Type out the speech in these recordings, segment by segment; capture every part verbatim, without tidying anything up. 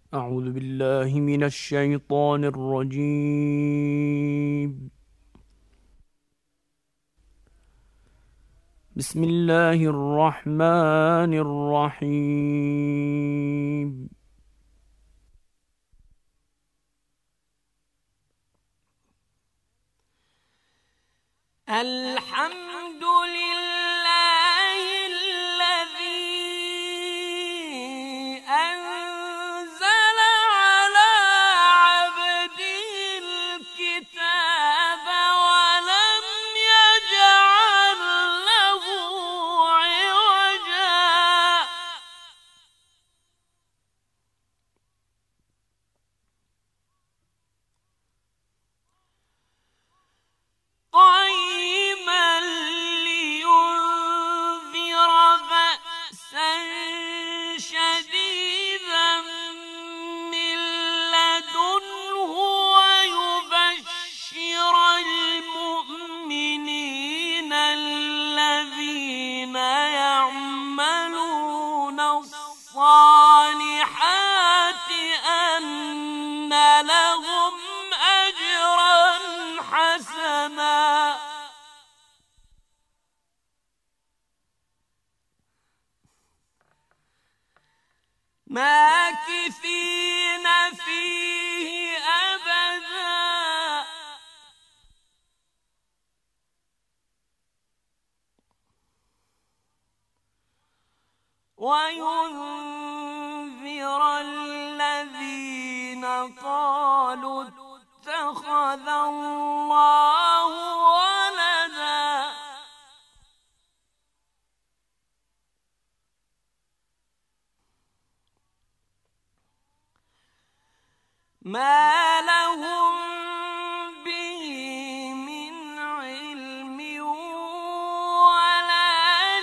أعوذ بالله من الشيطان الرجيم. بسم الله الرحمن الرحيم. الحمد لله الذي أنزل على عبده الكتاب ولم يجعل له عوجا قيما لينذر بأسا شديدا من لدنه ويبشر المؤمنين الذين يعملون الصالحات أن لهم أجرا حسنا ماكثين فيه أبدا وينذر الذين قالوا اتخذ الله ولدا ما لهم به من علم ولا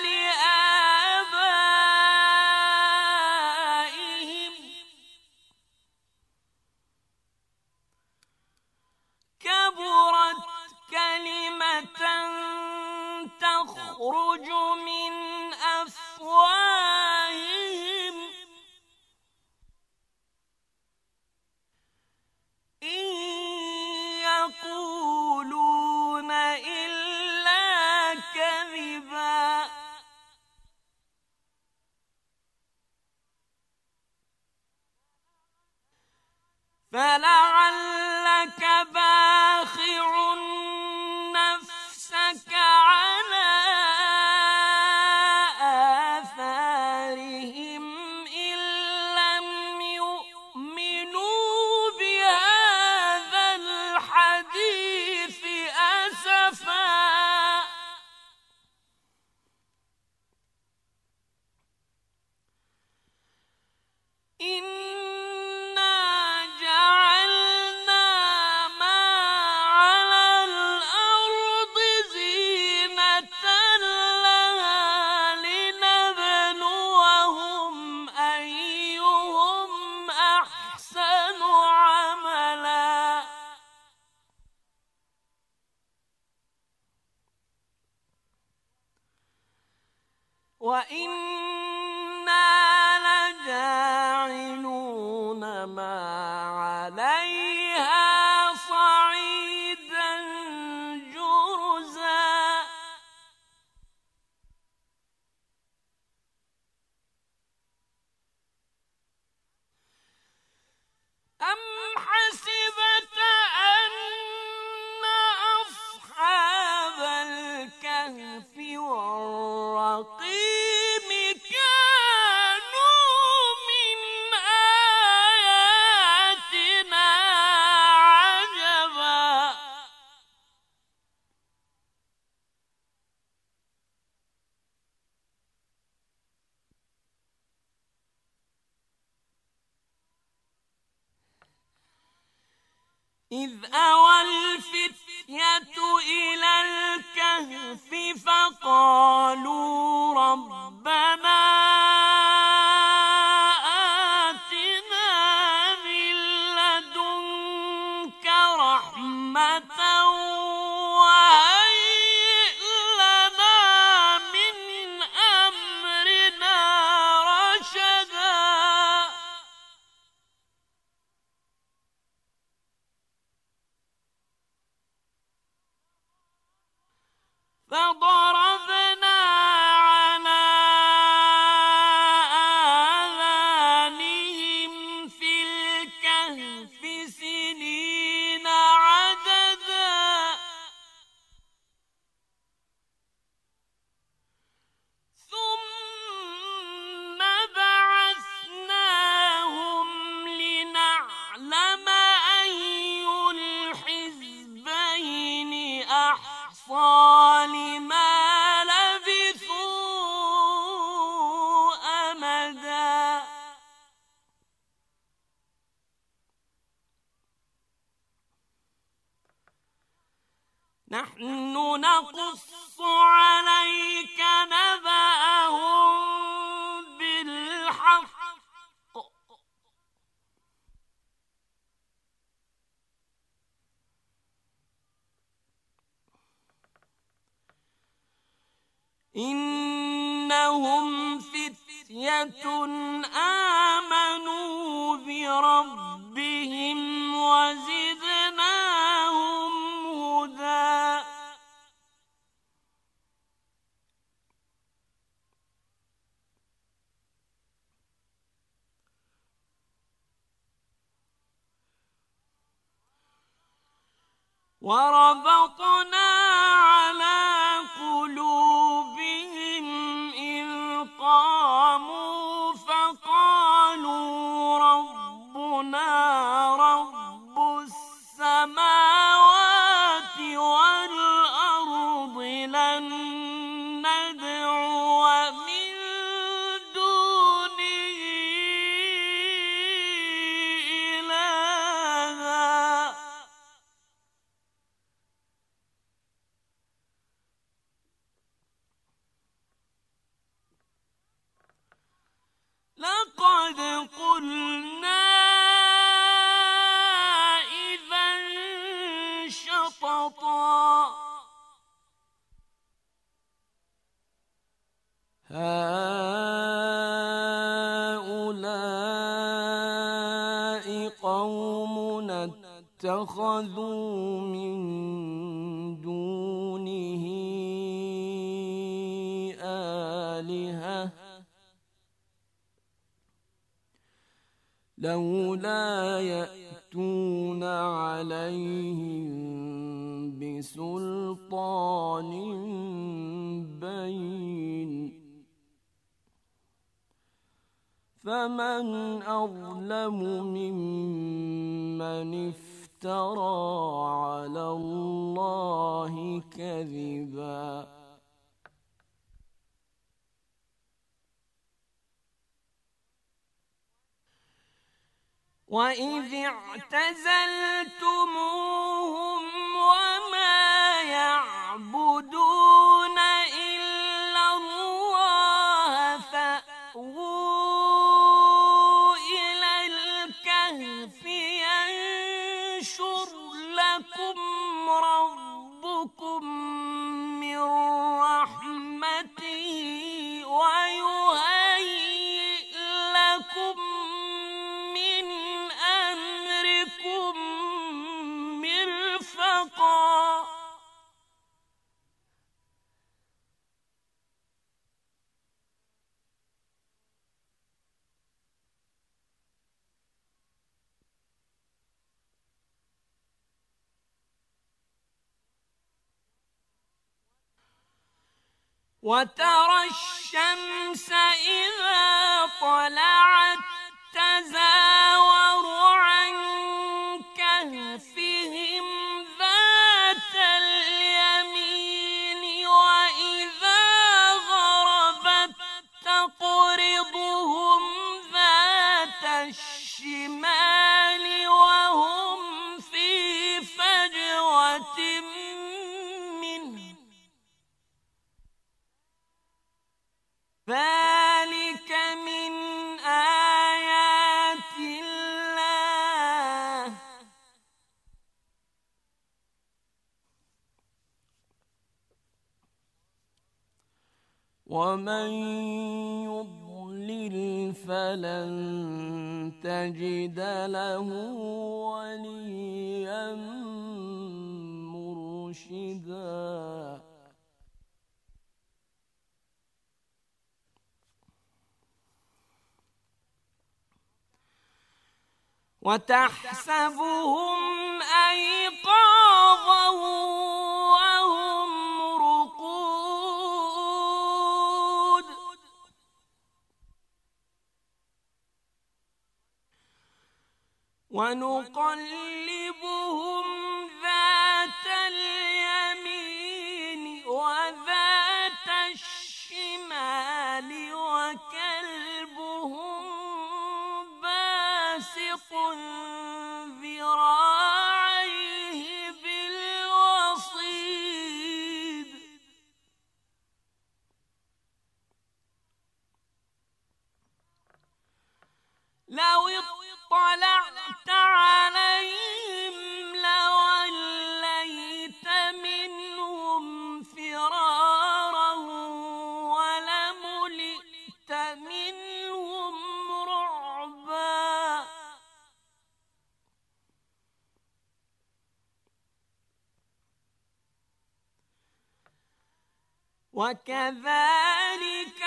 لآبائهم كبرت كلمة تخرج من أفواههم إن يقولون إلا كذبا فلعلك باخع نفسك على آثارهم إن لم يؤمنوا بهذا الحديث أسفا إنا جعلنا ما على الأرض زينة لها لنبلوهم أيهم أحسن عملا وإنا لجاعلون ما عليها صعيدا جرزا أم حسبت أن أصحاب الكهف والرقيم كانوا من آياتنا عجبا إذ أوى الفتية إلى الكهف فقالوا ربنا آتنا من لدنك رحمة وهيئ لنا من أمرنا رشدا فضربنا على آذانهم في الكهف سنين عددا ثم بعثناهم لنعلم أي الحزبين أحصى لما لبثوا أمدا نحن نقص عليك نبأهم بالحق إنهم فتية آمنوا بربهم وزدناهم هدى وربطنا على قلوبهم إذ قاموا فقالوا ربنا رب السماوات والأرض لن ندعو من دونه إلها لقد قلنا إذا شططا هؤلاء قومنا اتخذوا من دونه آلهة لولا يأتون عليهم بسلطان بين فمن أظلم ممن افترى على الله كذبا وإذ اعتزلتموهم وما يعبدون إلا الله فأووا إلى الكهف ينشر لكم ربكم من رحمته ويهيئ لكم مرفقا وترى الشمس إذا طلعت تزاور عن كهفهم ذات اليمين وإذا غربت تقرضهم ذات الشمال وهم في فجوة منه ذلك من آيات الله ومن يضلل فلن تجد له وليا مرشدا وتحسبهم أيقاظا وهم رقود ونقلبهم ذات اليمين وذات الشمال وكلبهم باسط ذراعيه بالوصيد لو اطلعت عليهم لوليت منهم فرارا ولملئت منهم رعبا وكذلك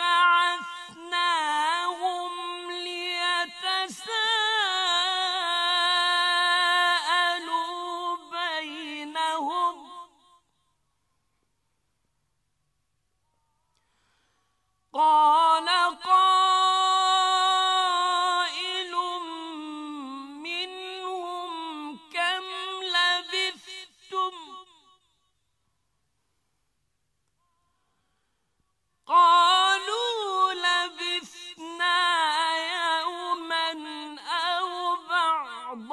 بعثناهم ليتساءلوا بينهم قال قائل منهم كم لبثتم قالوا لبثنا يوما أو بعض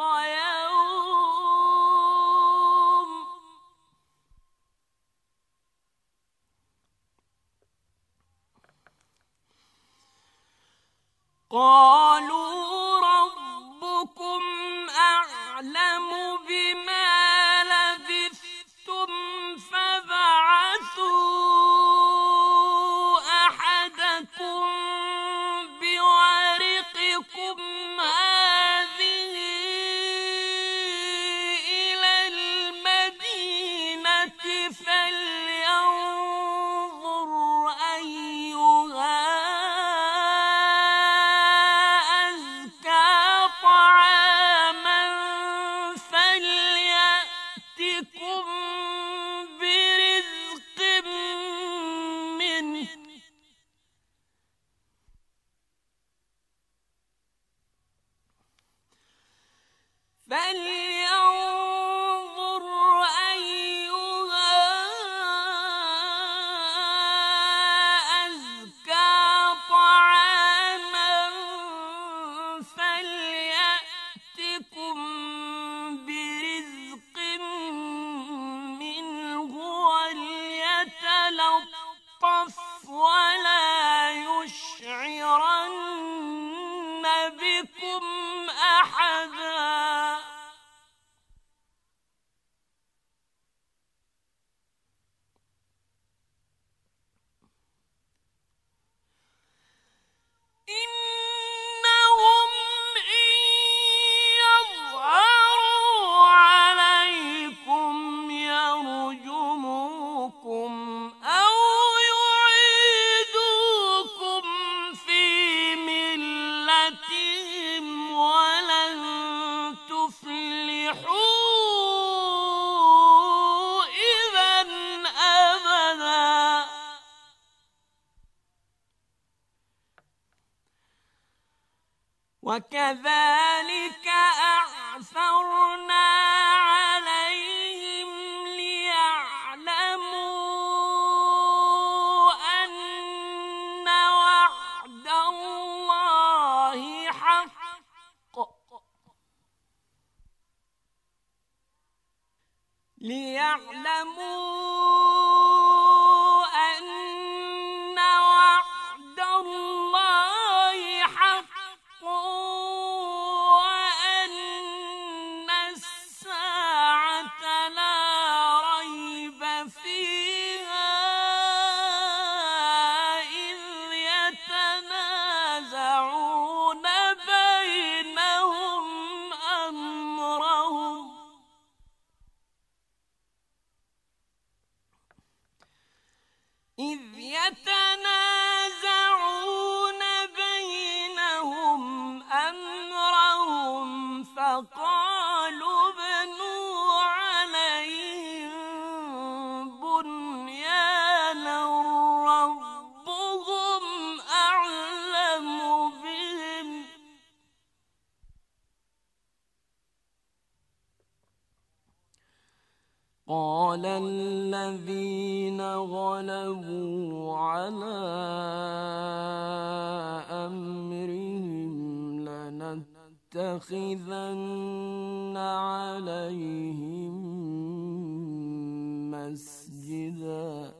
يوم قالوا ربكم أعلم بما لبثتم فابعثوا أحدكم بورقكم هذه إلى المدينة فلينظر أيها أزكى طعاما فليأتكم برزق منه فلينظر أيها أزكى طعاما فليأتكم برزق منه وليتلطف ولا يشعرن بكم أحدا إنهم إن يظهروا عليكم يرجموكم أو يعيدوكم في ملتهم ولن تفلحوا إذا أبدا وكذلك أعثرنا عليهم ليعلموا أن وعد الله حق ليعلموا أن وعد الله حق وأن الساعة لا ريب فيها إذ يتنازعون بينهم أمرهم إذ يتنازعون بينهم أمرهم فقالوا ابنوا عليهم بنيانا ربهم أعلم بهم قال الذين غلبوا على أمرهم لنتخذن عليهم مسجدا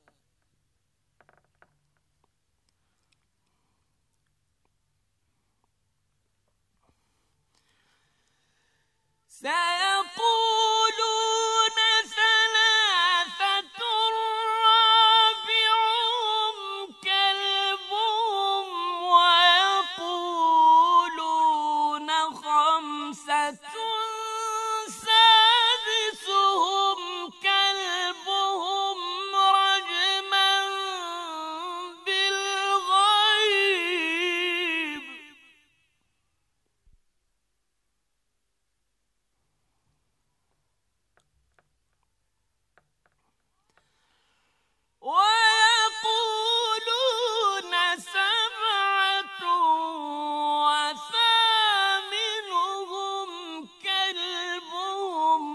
سيقولون ثلاثة رابعهم كلبهم ويقولون خمسة سادسهم كلبهم رجما بالغيب ويقولون سبعة وثامنهم كلبهم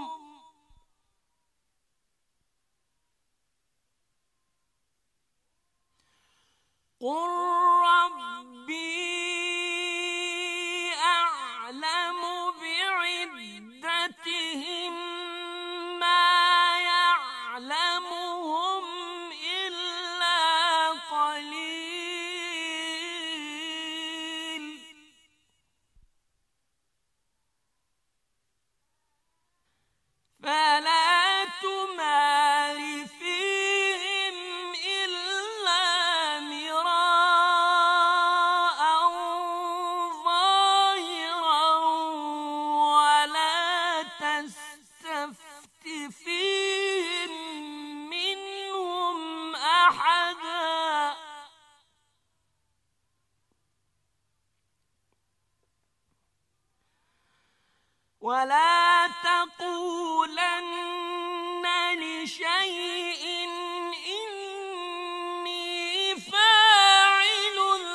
قل ربي أعلم بعدتهم ما يعلمهم إلا قليل فلا تمار فيهم إلا مراء ظاهرا ولا تستفت فيهم منهم أحدا ولا تقولن لشيء إني فاعل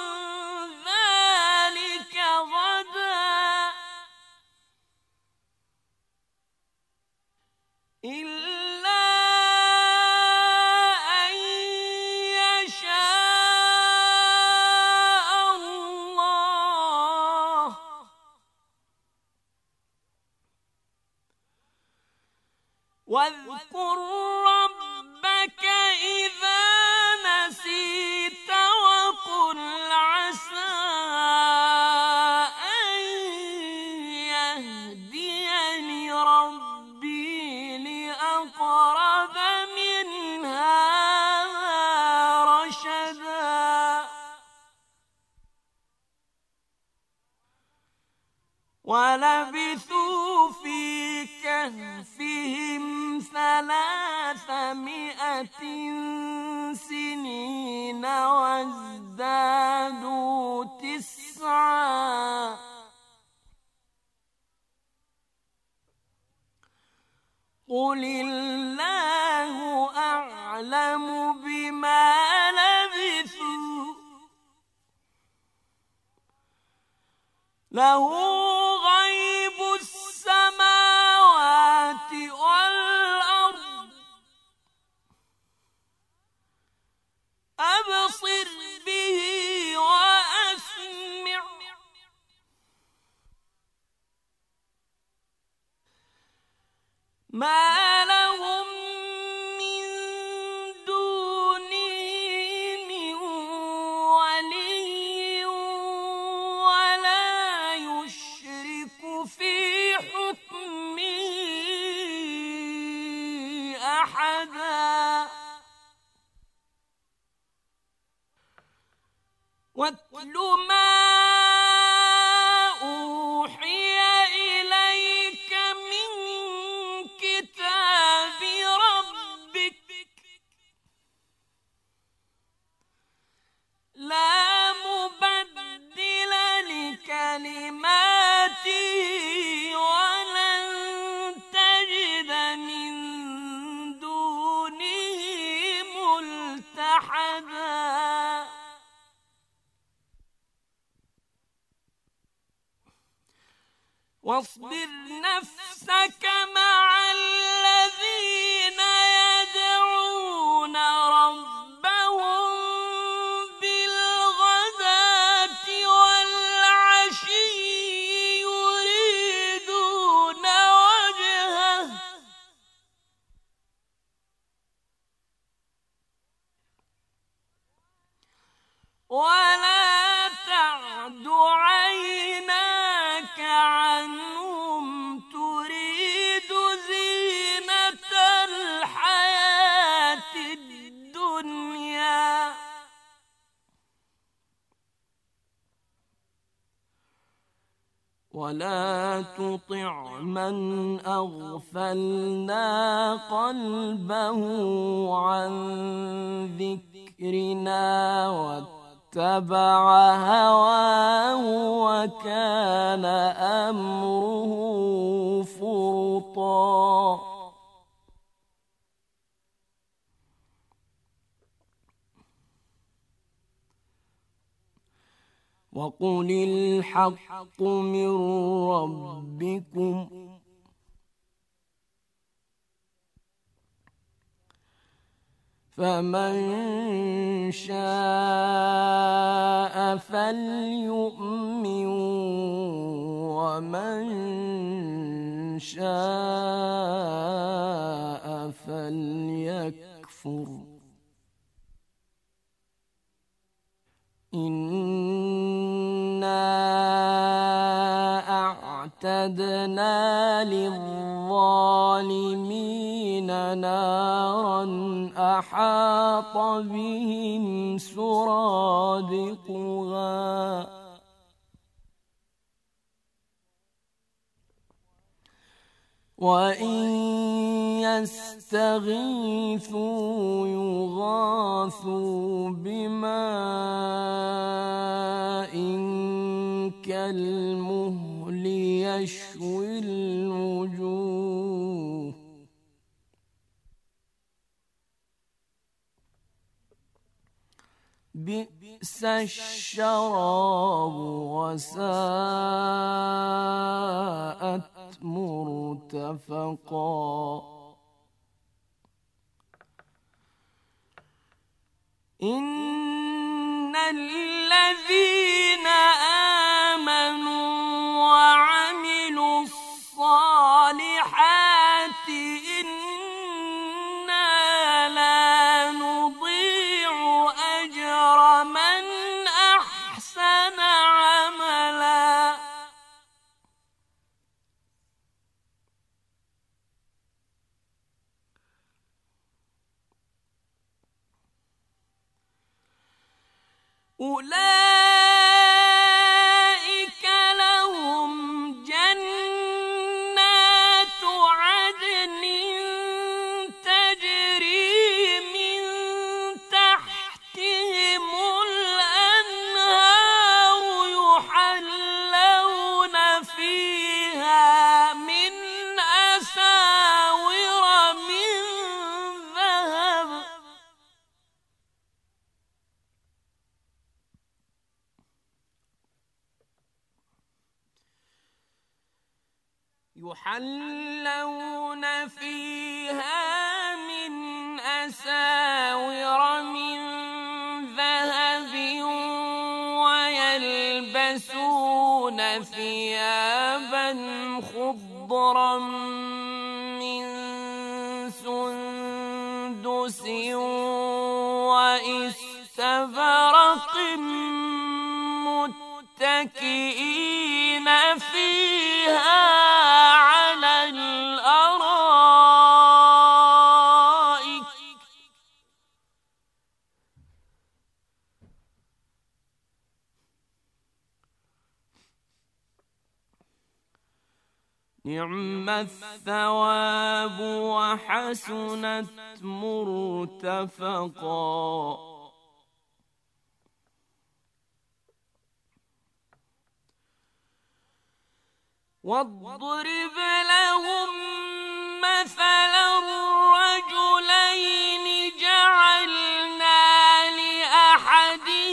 ذلك غدا إلا أن يشاء الله واذكر ربك إذا نسيت وقل عسى أن يهديني ربي لأقرب من هذا رشدا ولبثوا في كهفهم ثلاثمائة سنين وازدادوا تسعا قل الله أعلم بما لبثوا له غيب السماوات والأرض أبصر به وأسمع ما لهم من دونه من ولي ولا يشرك في حكمه أحدا واتل ما أوحي إليك من كتاب ربك لا مبدل لكلماته واصبر نفسك مع الذين يدعون ربهم بالغداة والعشي يريدون وجهه ولا تعد عيناك عنهم تريد زينة الحياة الدنيا ولا تطع من أغفلنا قلبه عن ذكرنا واتبع هواه وكان أمره فرطا وقل الحق من ربكم فمن شاء فليؤمن ومن شاء فليكفر إنا أعتدنا للظالمين نارا أحاط بهم سرادقها وإن يستغيثوا يغاثوا بماء كالمهل يشوي الوجوه بئس الشراب وساءت مرتفقا إن الذين آمنوا وعملوا الصالحات إنا لا نضيع أجر من أحسن عملا أولئك لهم جنات عدن تجري من تحتهم الأنهار يحلون فيها من أساور من ذهب يحلون فيها من أساور من ذهب ويلبسون ثيابا خضرا من سندس وإستبرق متكئين فيها على الأرائك نعم الثواب وحسنت مرتفقا واضرب لهم مثلا رجلين جعلنا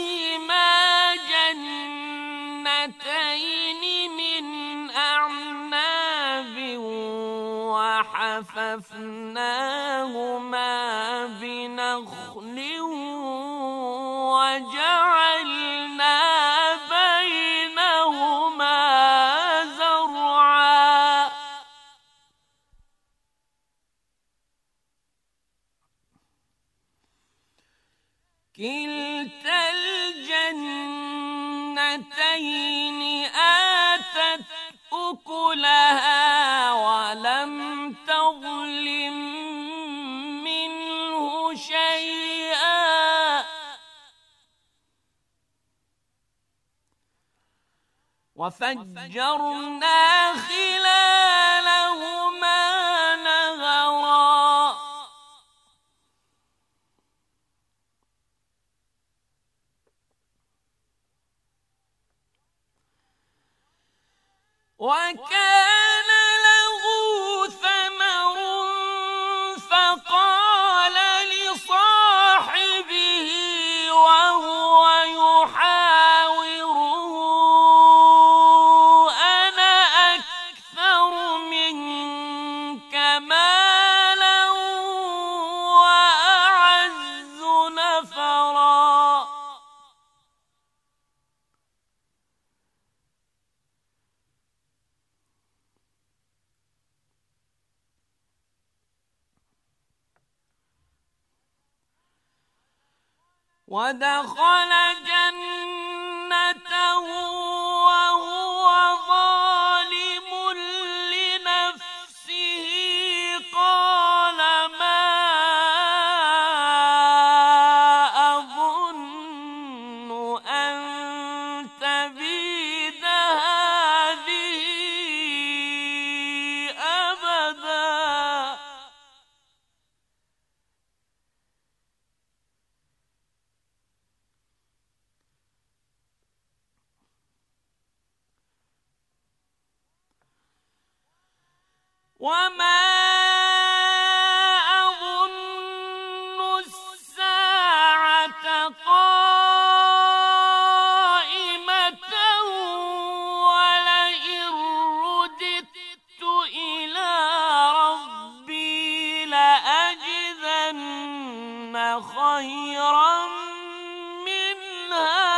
لأحدهما جنتين من أعناب وحففناهما بنخل وجعلنا بينهما زرعا كلتا الجنتين آتت أكلها ولم تظلم منه شيئا وفجرنا خلالهما نهرا وكان له ثمر فقال لصاحبه وهو يحاوره أنا أكثر منك مالا وأعز نفرا ودخل جنته وهو ظالم لنفسه قال ما أظن أن تبيد هذه أبدا وما أظن الساعة قائمة ولئن رددت إلى ربي لأجدن خيرا منها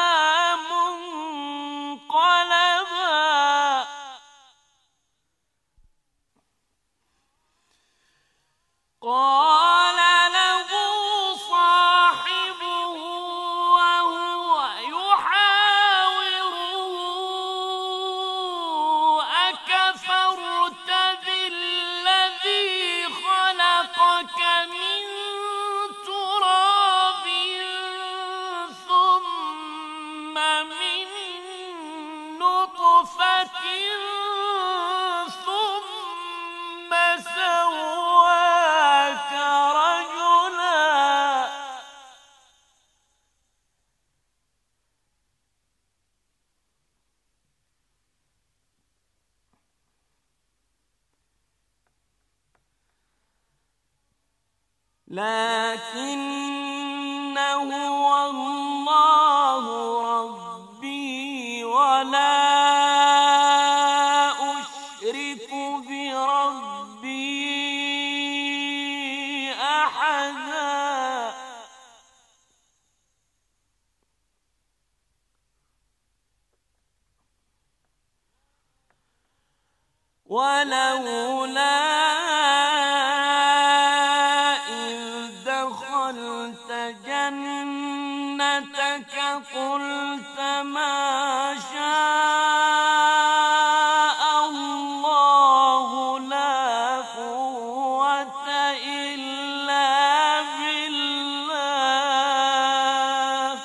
منقلبا قال له صاحبه وهو يحاوره أكفرت بالذي خلقك من تراب ثم من نطفة ثم سواك رجلا لكن هو الله ربي ولا أشرك بربي أحدا ولولا إذ دخلت جنتك قلت ما شاء الله لا قوة إلا بالله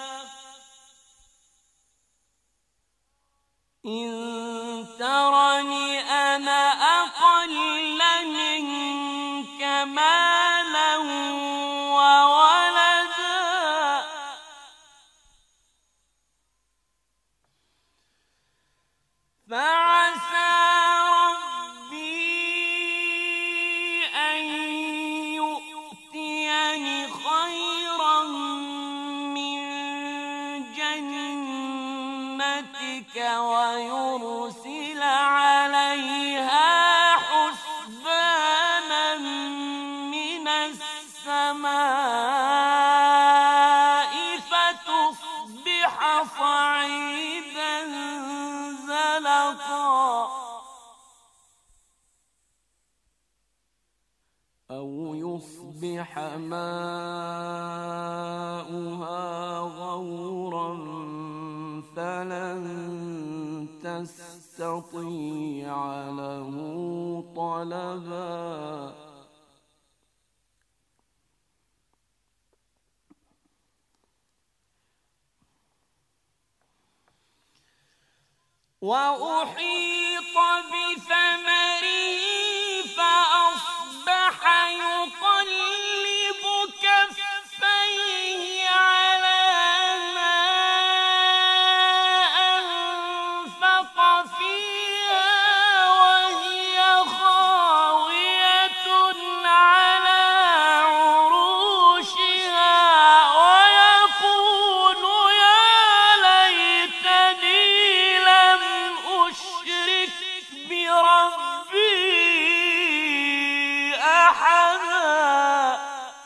إن ترني أنا أقل منك مالا وولدا فعسى ربي أن يؤتيني خيرا من جنتك ويرسل عليها حسبانا فأصبح ماؤها غورا فلن تستطيع له طلبا وأحيط بثمره فأصبح يقلب كفيه على ما أنفق فيها وهي خاوية على عروشها ويقول يا ليتني لم أشرك بربي أحدا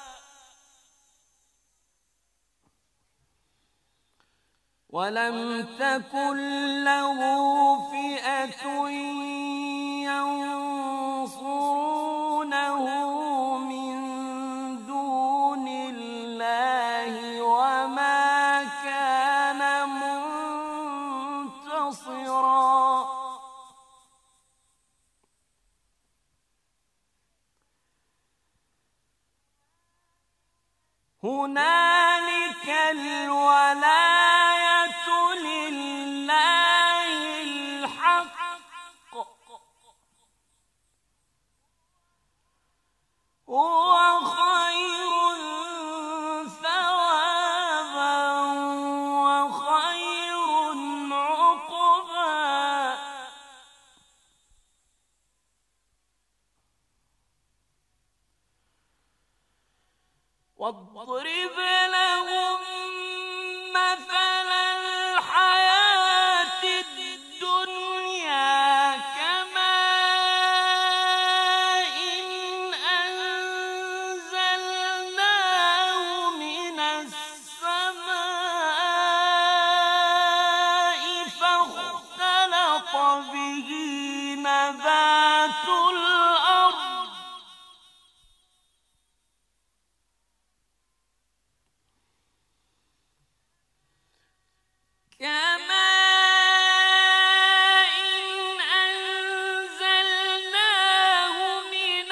ولم تكن له فئة ينصرونه من دون الله وما كان منتصرا هنالك الولاية لله الحق هو خير ثوابا وخير عقبا واضرب لهم مثل الحياة الدنيا كماء أنزلناه من السماء فاختلط به نبات الأرض كماء أنزلناه من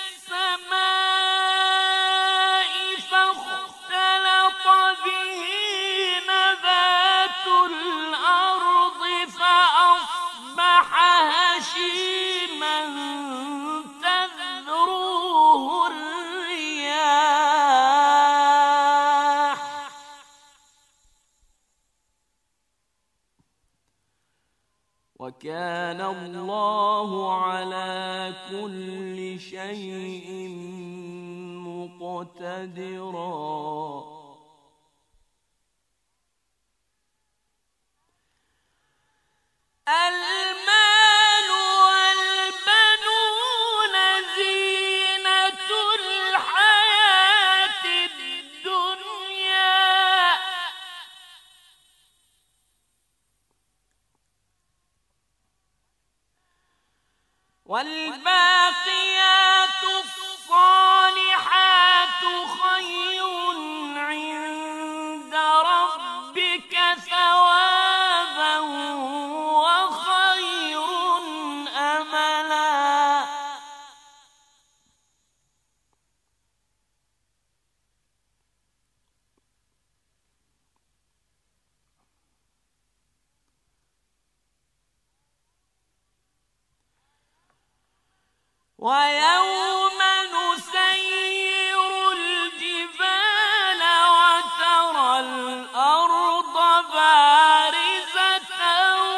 السماء فاختلط به نبات الأرض فأصبح هشيما تذروه الرياح وكان الله على كل شيء مقتدرا المال والبنون زينة الحياة الدنيا والباقيات الصالحات خير عند ربك ثوابا وخير أملا ويوم نسير الجبال وترى الأرض بارزة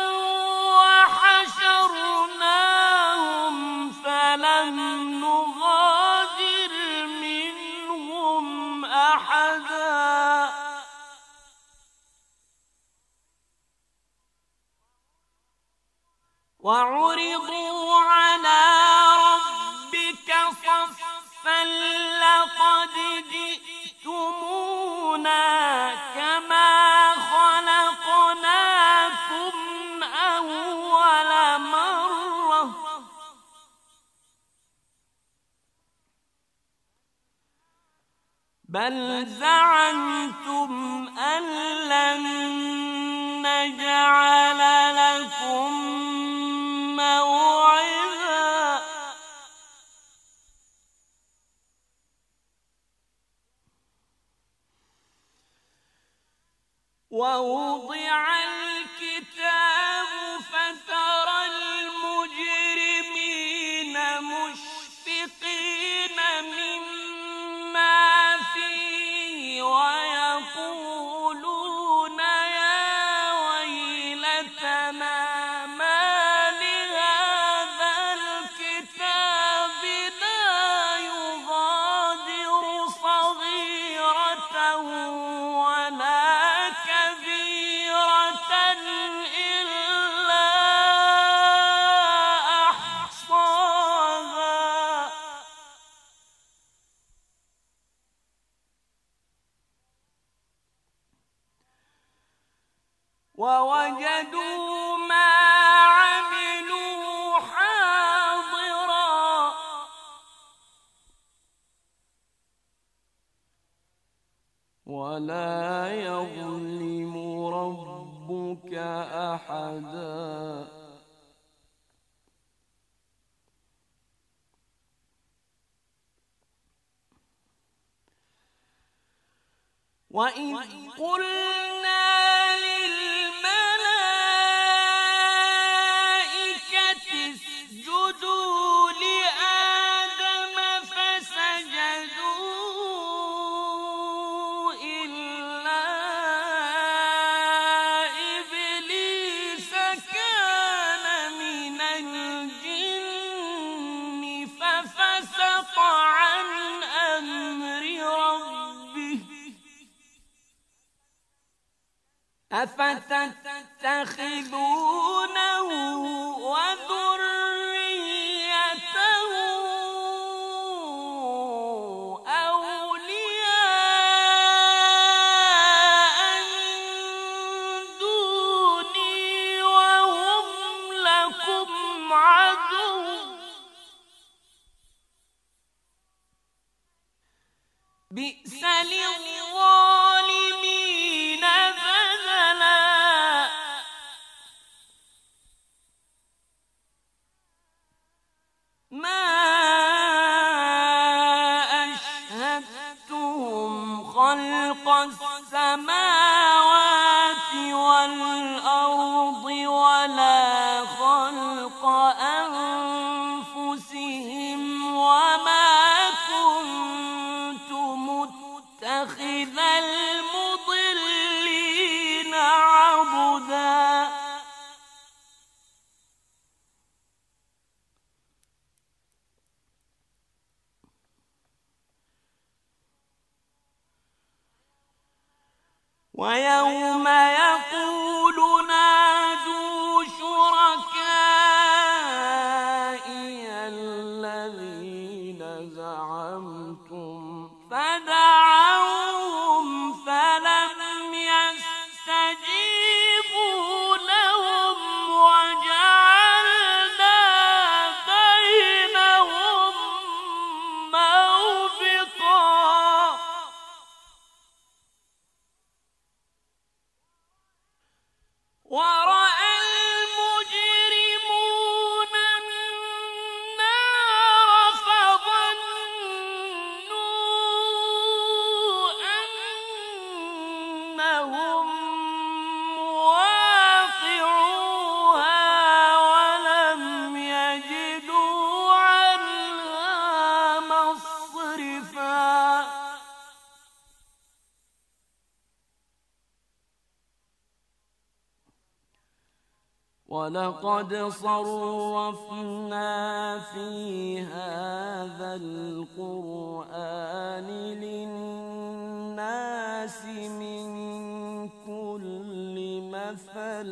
وحشرناهم فلم نغادر منهم أحدا وعرضوا على ربك بل زعمتم أن لن نجعل لكم موعدا ووضع الكتاب فترى المجرمين مشفقين مما فيه ويقولون يا ويلتنا ما لهذا الكتاب لا يغادر صغيرة ولا كبيرة إلا أحصاها ووجدوا ما عملوا حاضرا ولا يظلم ربك أحدا وإذ قلنا للملائكة اسجدوا لآدم فسجدوا إلا إبليس كان من الجن ففسق عن أمر ربه أفتتخذونه وذريته أولياء من دوني وهم لكم عدو بئس للظالمين بدلا ما أشهدتهم خلق السماوات والأرض ولا خلق أنفسهم وما كنت متخذ المضلين عضدا ويوم يقول نادوا شركائي الذين زعمتم فدعوهم فلم يستجيبوا لهم وجعلنا بينهم موبقا ورأى المجرمون النار فظنوا أنهم واقعوها ولم يجدوا عنها مصرفا ولقد صرفنا في هذا القرآن للناس من كل مثل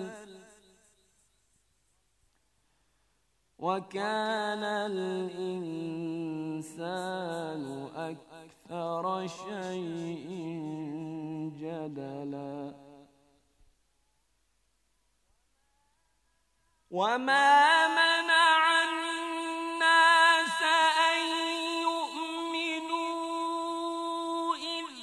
وكان الإنسان أكثر شيء جدلا وما منع الناس أن يؤمنوا إذ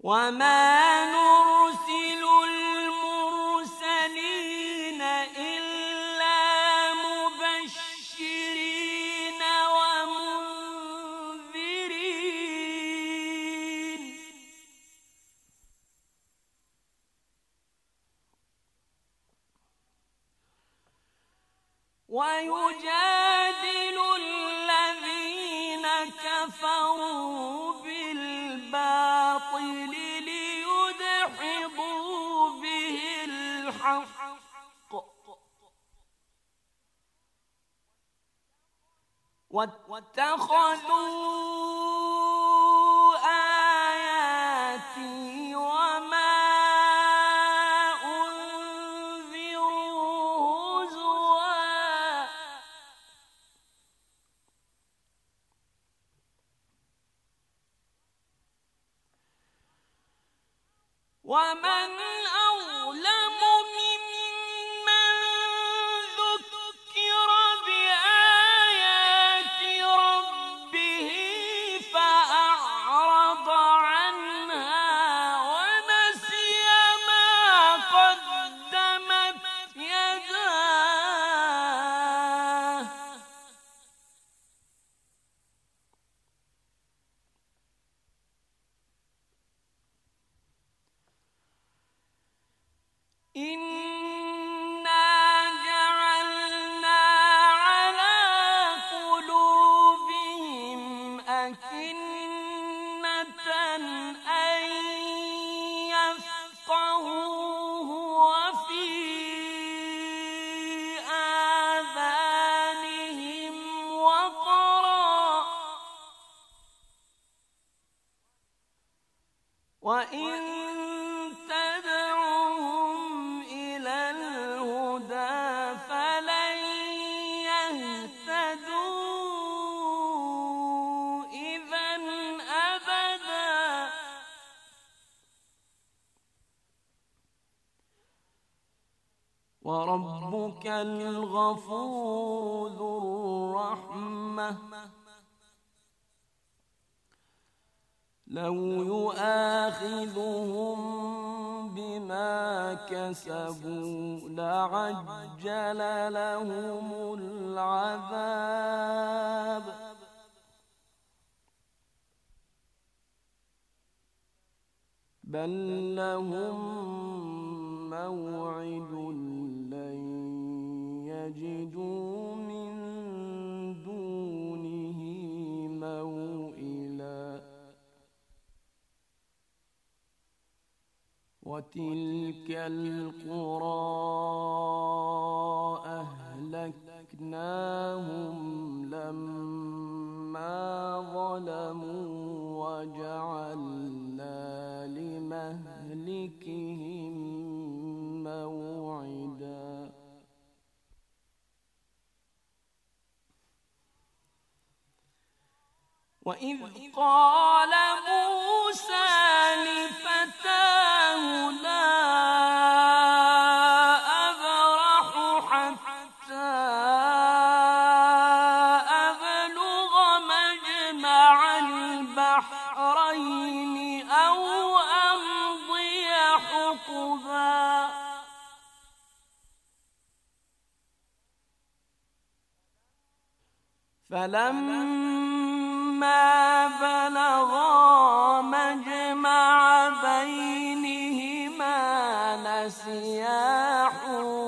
وما نرسل المرسلين إلا مبشرين ومنذرين ويجادل الذين كفروا بالباطل ليدحضوا به الحق واتخذوا آياتي وما أنذروا هزوا ومن أظلم ممن ذكر بآيات ربه فأعرض عنها ونسي ما قدمت يداه إنا جعلنا على قلوبهم أكنة أن يفقهوه وفي آذانهم وقرا وإن تدعوهم إلى الهدى فلن يهتدوا إذا أبدا وربك الغفور ذو الرحمة لو يؤاخذهم بما كسبوا لعجل لهم العذاب بل لهم موعد لن يجدوا من دونه موئلا وتلك القرى أهلكناهم لما ظلموا وجعلنا لمهلكهم موعدا وإذ قال موسى لفتاه لا أبرح حتى أبلغ مجمع البحرين أو أمضي حقبا فلما بلغا مجمع بينهما نسيا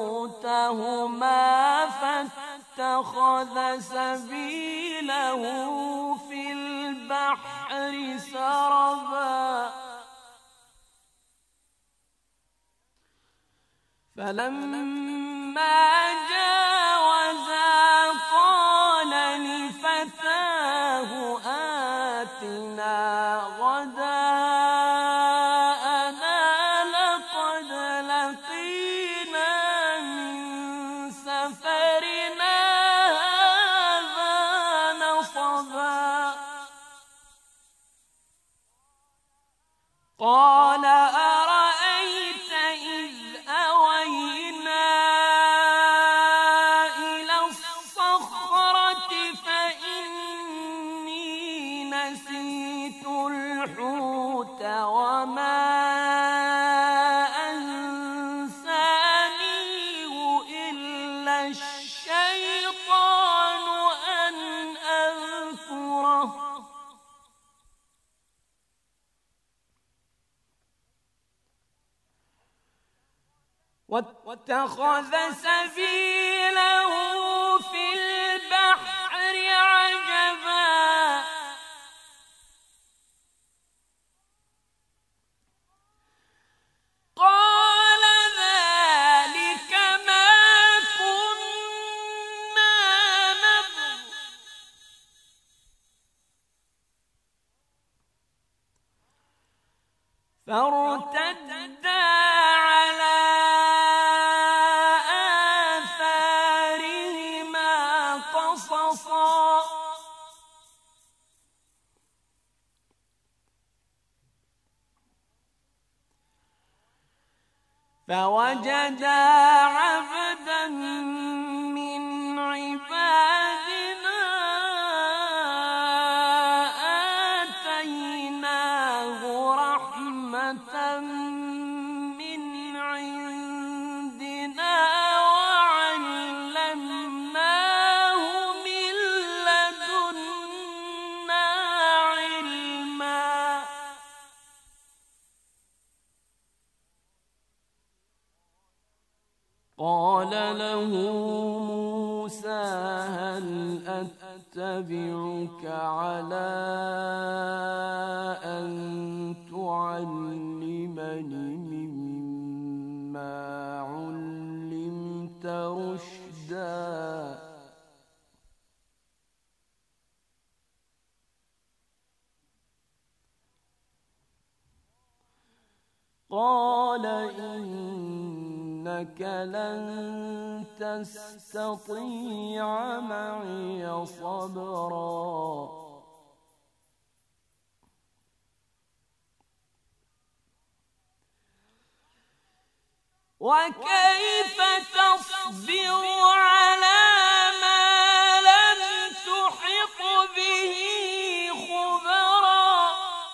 حوتهما فاتخذ سبيله في البحر سربا فلما جاوزا قال لفتاه آتنا غداءنا لقد لقينا من سفرنا هذا نصبا قال أرأيت إذ أوينا إلى الصخرة فإني نسيت الحوت وما الشيطان أن أذكره واتخذ سبيله في البحر عجبا قال ذلك ما كنا نبغي فارتدا على آثارهما قصصا فوجدا عبدا من عبادنا آتيناه رحمة من عندنا وعلمناه من لدنا علما قال له موسى هل أتبعك على أن تعلمني مما علمت رشدا قال إنك لن تستطيع معي صبرا وكيف تصبر على ما لم تحط به خبرا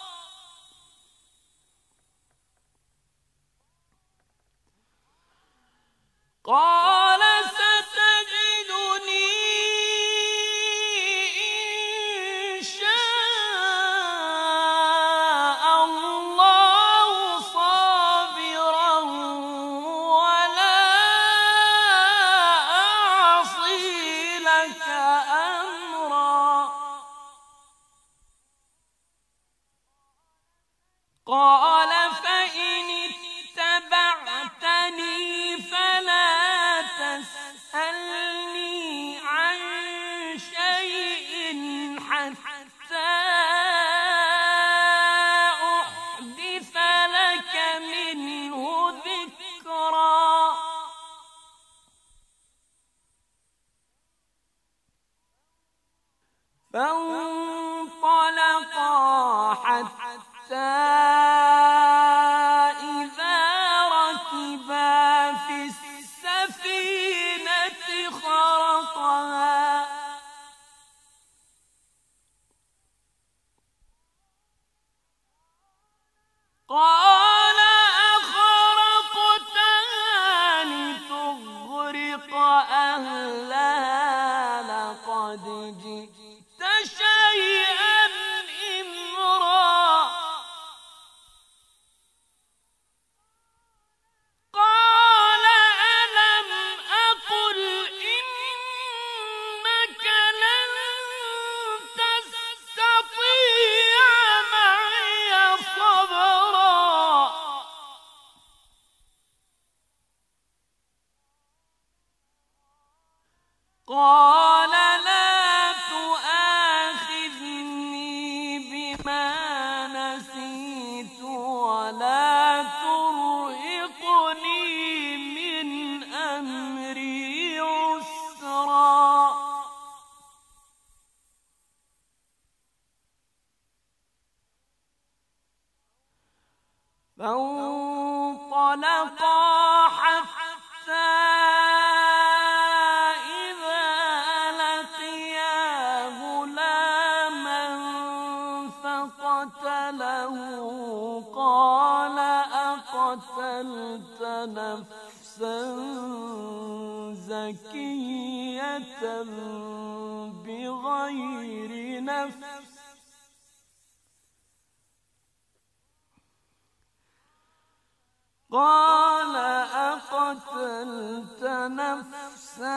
قال ستجدني إن شاء الله صابرا ولا أعصي لك أمرا قال فإن اتبعتني فلا تسألني عن شيء حتى أحدث لك منه ذكرا فانطلقا حتى إذا ركبا في السفينة خرقها قال أخرقتها لتغرق أهلها لقد جئت شيئا إمرا قال ألم أقل إنك لن تستطيع معي صبرا قال لا تؤاخذني بما نسيت ولا ترهقني من أمري عسرا فانطلقا حتى إذا زكية بغير نفس قال أقتلت نفسا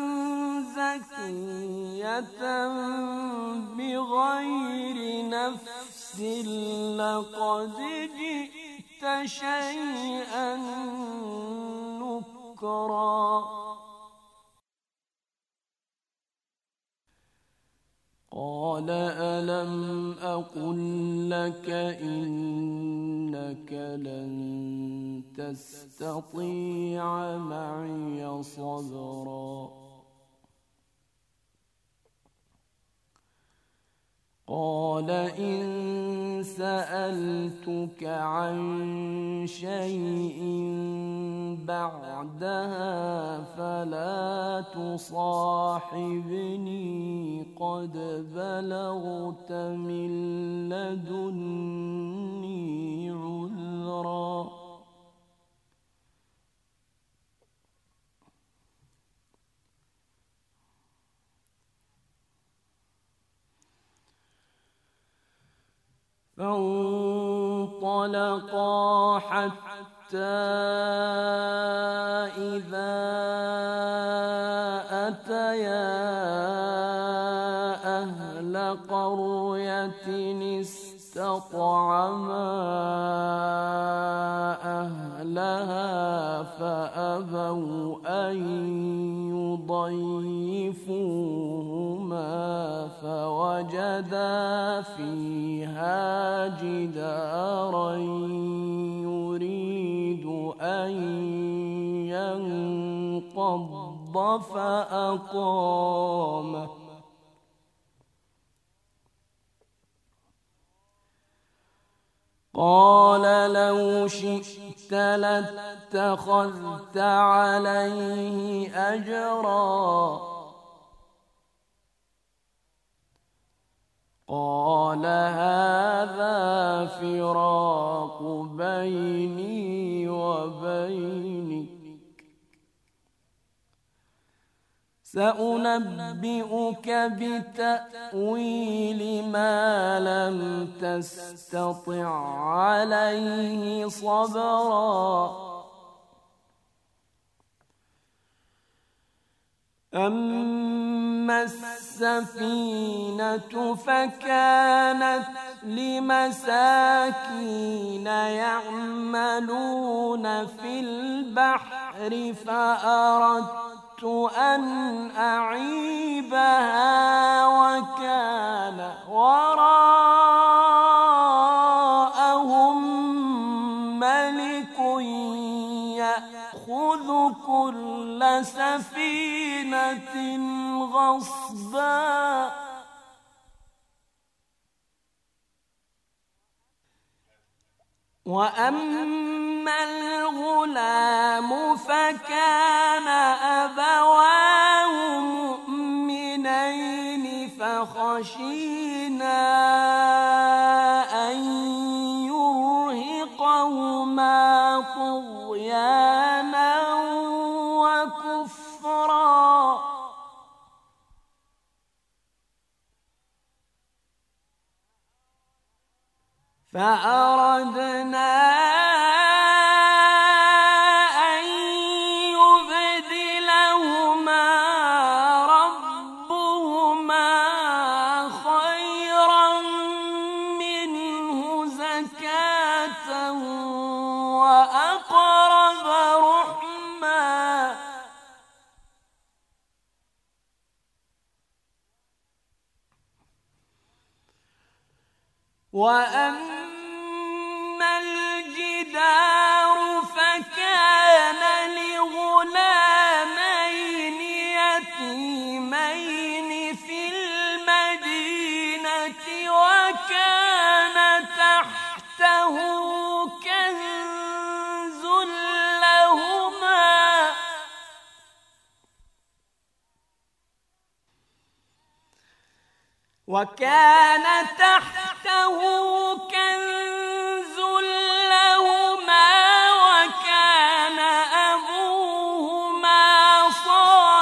زكية بغير نفس لقد جئت شيئا نكرا قال ألم أقل لك إنك لن تستطيع معي صبرا قال إن سألتك عن شيء بعدها فلا تصاحبني قد بلغت من لدني عذرا فانطلقا حتى إذا أتيا أهل قرية استطعما أهلها فأبوا أن يضيفوهما فوجدا فيها جدارا يريد أن ينقض فأقامه قال لو شئت لاتخذت عليه أجرا قال هذا فراق بيني وبينك سأنبئك بتأويل ما لم تستطع عليه صبرا أما السفينة فكانت لمساكين يعملون في البحر فأردت أن أعيبها وكان وراءهم ملك يأخذ كل سفينة غصبا وأما الغلام فكان أبواه مؤمنين فخشينا أن يرهقهما طغيانا وكفرا فأردنا أن يبدلهما ربهما خيرا منه زكاة وأقرب رحما وأما الجدار فكان لغلامين يتيمين في المدينة وكان تحته كنز لهما وكان تحته كنز لهما وكان أبوهما صالحا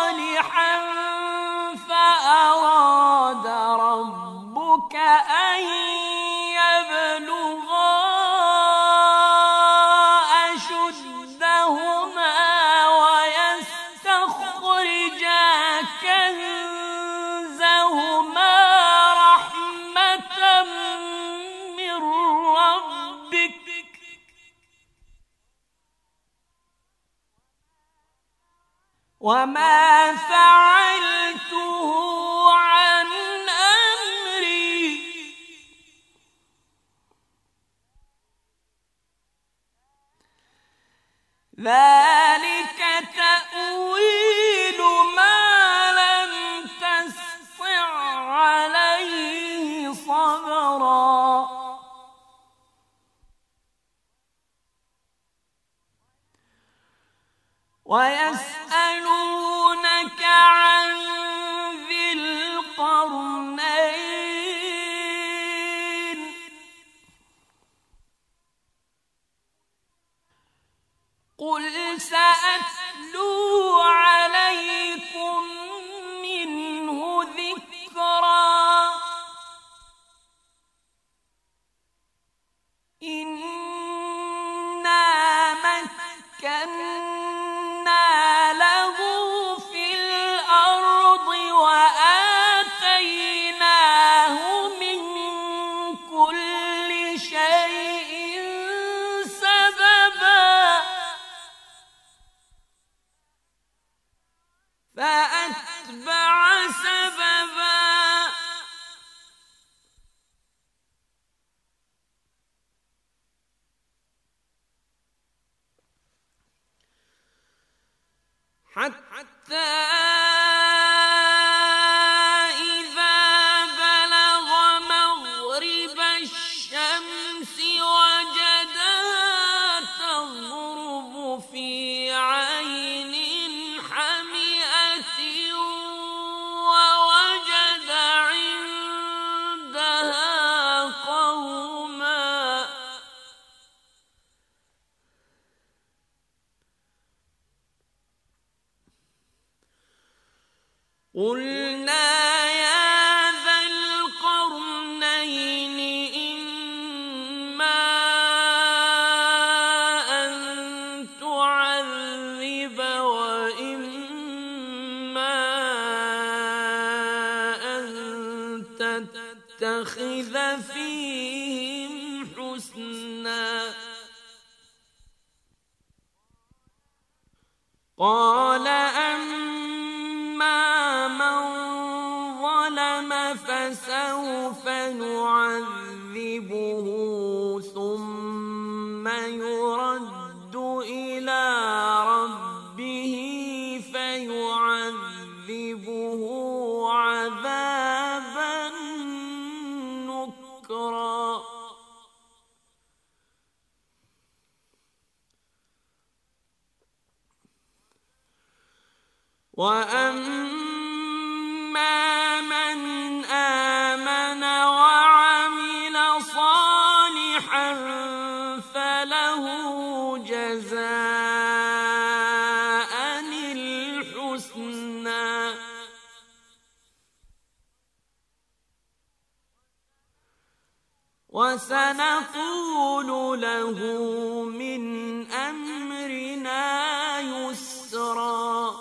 وما فعلته عن أمري ذلك تأويل ما لم تسطع عليه صبرا ويسألونك عن ذي القرنين قل سأتلو عليكم منه ذكرا إنا مكنا له في الأرض وآتيناه من كل شيء سببا فأتبع سببا حتى إذا بلغ مغرب الشمس وجدها تغرب في عين حمئة ووجد عندها قوما قلنا يا ذا القرنين إما أن تعذب وإما أن تتخذ فيهم حسنا قال أما من ظلم فسوف نعذبه ثم يرد إلى ربه فيعذبه عذابا نكرا وأما من آمن وعمل صالحا فله جزاء الحسنى وسنقول له من أمرنا يسرا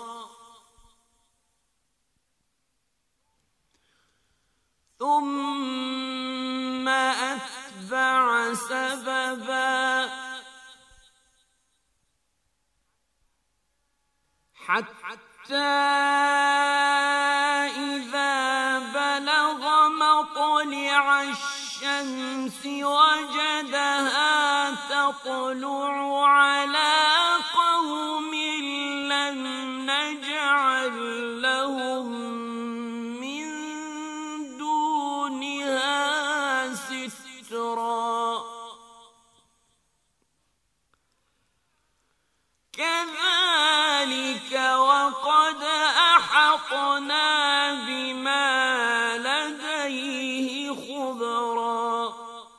ثم أتبع سببا حتى إذا بلغ مطلع الشمس وجدها تطلع على قوم لم نجعل لهم من دونها سترا كذلك وقد أحطنا بما لديه خبرا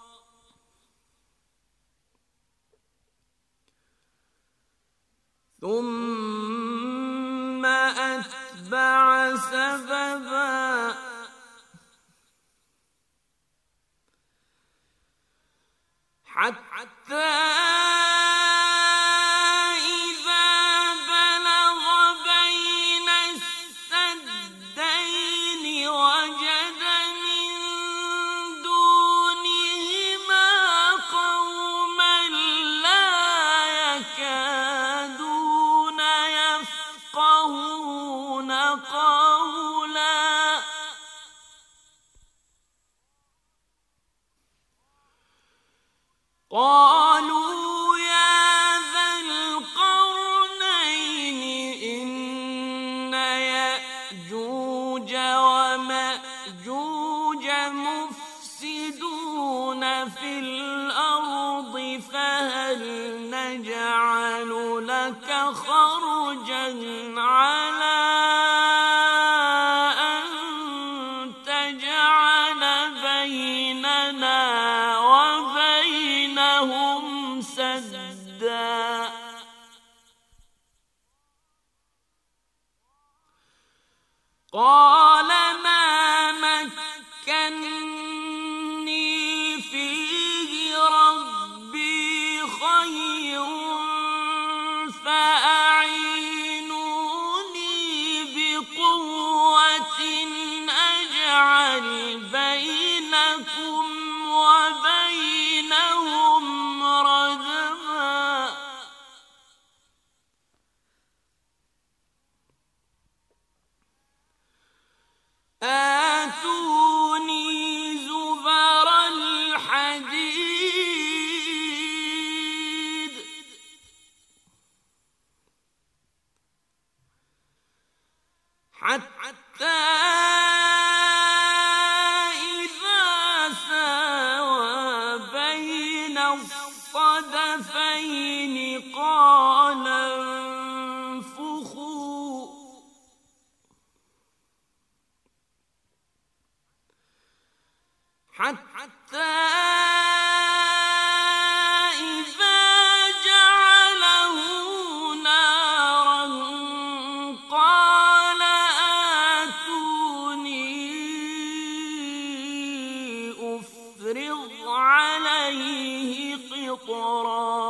ثم أتبع سببا حتى إذا بلغ بين السدين وجد من دونهما قوما لا يكادون يفقهون قالوا يا ذا القرنين إن يأجوج ومأجوج مفسدون في الأرض فهل نجعل لك خرجا على أن تجعل بيننا وبينهم سدا قال ما مكني فيه ربي خير فأعينوني بقوة أجعل بينكم وبينهم ردما آتوني زبر الحديد حتى إذا ساوى بين الصدفين قال انفخوا حتى إذا جعله نارا قال آتوني أفرغ عليه قطرا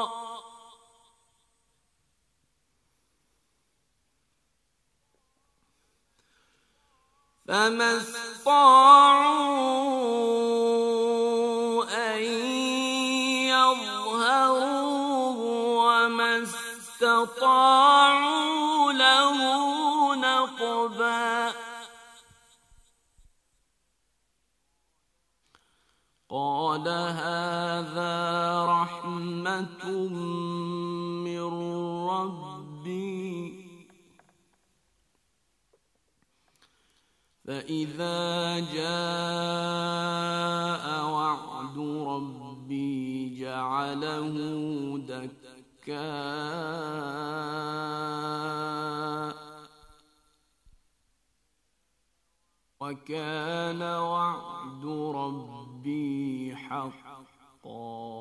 فما استطاعوا أن يظهروه وما استطاعوا له نقبا قال هذا رحمة من ربي فإذا جاء وعد ربي جعله دكاء وكان وعد ربي حقا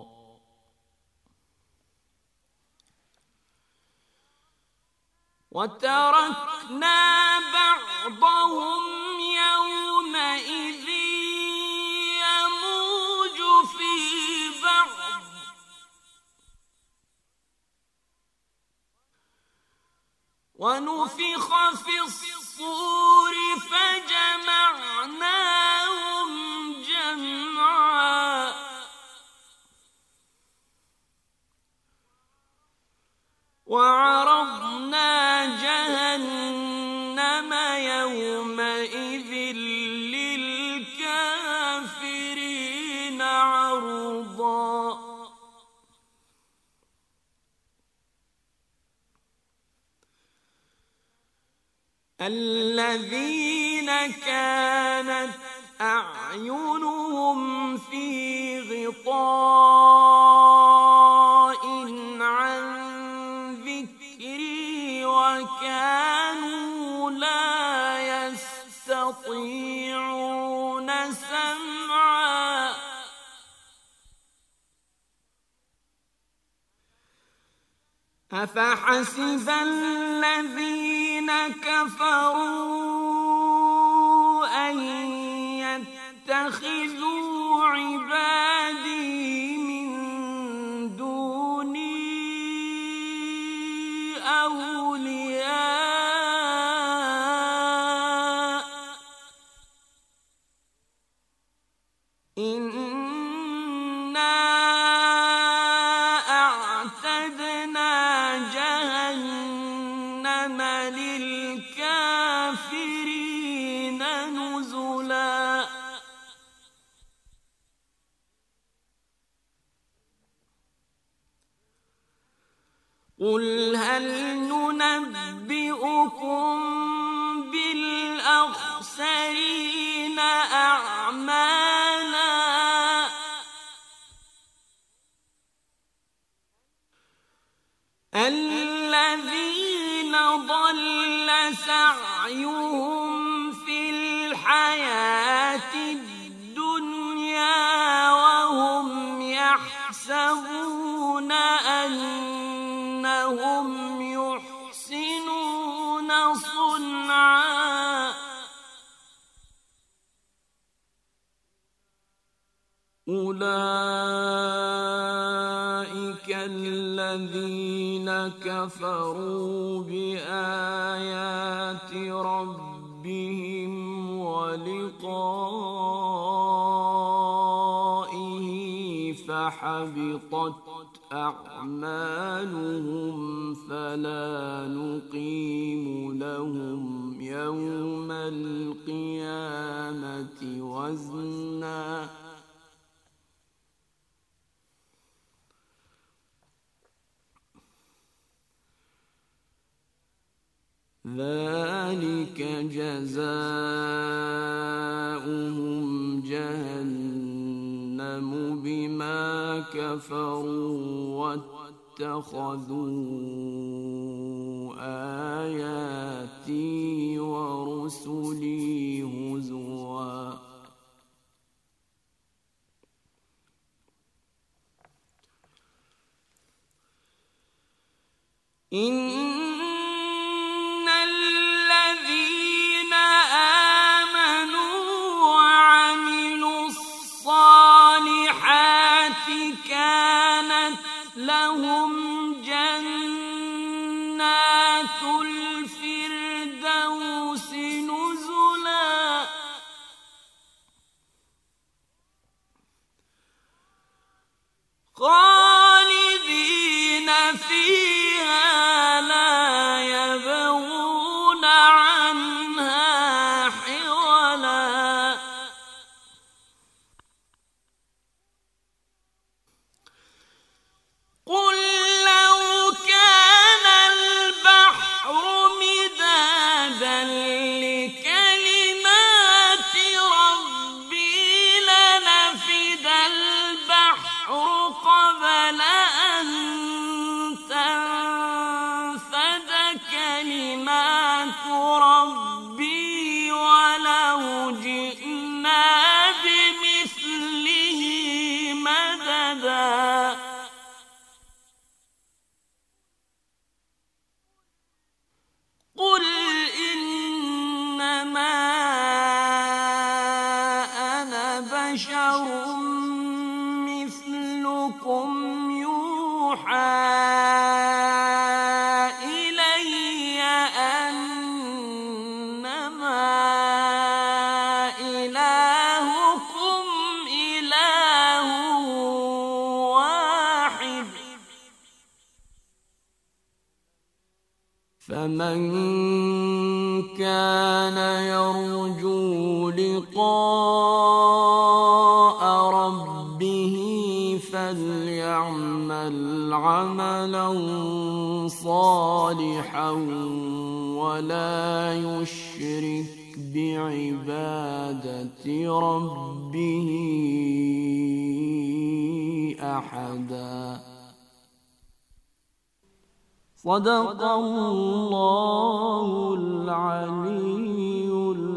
وتركنا بعضهم يومئذ يموج في بعض ونفخ في الصور فجمعناهم جمعا وعرضنا جهنم يومئذ للكافرين عرضا الذين كانت أعينهم في غطاء عن ذكري وكانوا لا يستطيعون سمعا أفحسب الذين كفروا أن يتخذوا عبادي من دوني أولياء إنا أعتدنا جهنم للكافرين قل هل ننبئكم بالأخسرين أعمالا الذين ضل سعيهم في الحياة الدنيا وهم يحسبون أنهم يحسنون صنعا أولئك الذين كفروا بآيات ربهم ولقائه فحبطت أعمالهم فلا نقيم لهم يوم القيامة وزنا ذلك جزاؤهم جهنم بما كفروا واتخذوا آياتي ورسلي هزوا إن الذين آمنوا وعملوا الصالحات كانت لهم جنات الفردوس نزلا خالدين فيها لا يبغون عنها حولا قل لو كان البحر مدادا لكلمات ربي لنفد البحر قبل أن تنفد كلمات ربي ولو جئنا بمثله مددا قل إنما أنا بشر مثلكم يوحى إلي أنما إلهكم إله واحد فمن كان يرجو لقاء ربه فليعمل عملا صالحا ولا يشرك بعبادة ربه أحدا صدق الله العلي العظيم.